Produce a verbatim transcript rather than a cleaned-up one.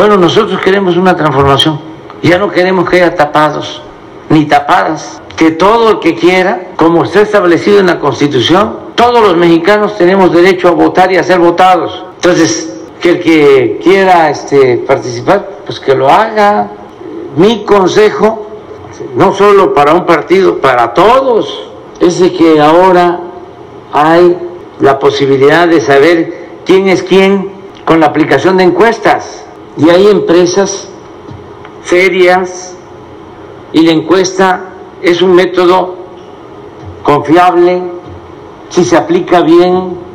Bueno, nosotros queremos una transformación. Ya no queremos que haya tapados ni tapadas. Que todo el que quiera, como está establecido en la Constitución, todos los mexicanos tenemos derecho a votar y a ser votados. Entonces, que el que quiera este, participar, pues que lo haga. Mi consejo, no solo para un partido, para todos, es de que ahora hay la posibilidad de saber quién es quién con la aplicación de encuestas. Y hay empresas serias y la encuesta es un método confiable si se aplica bien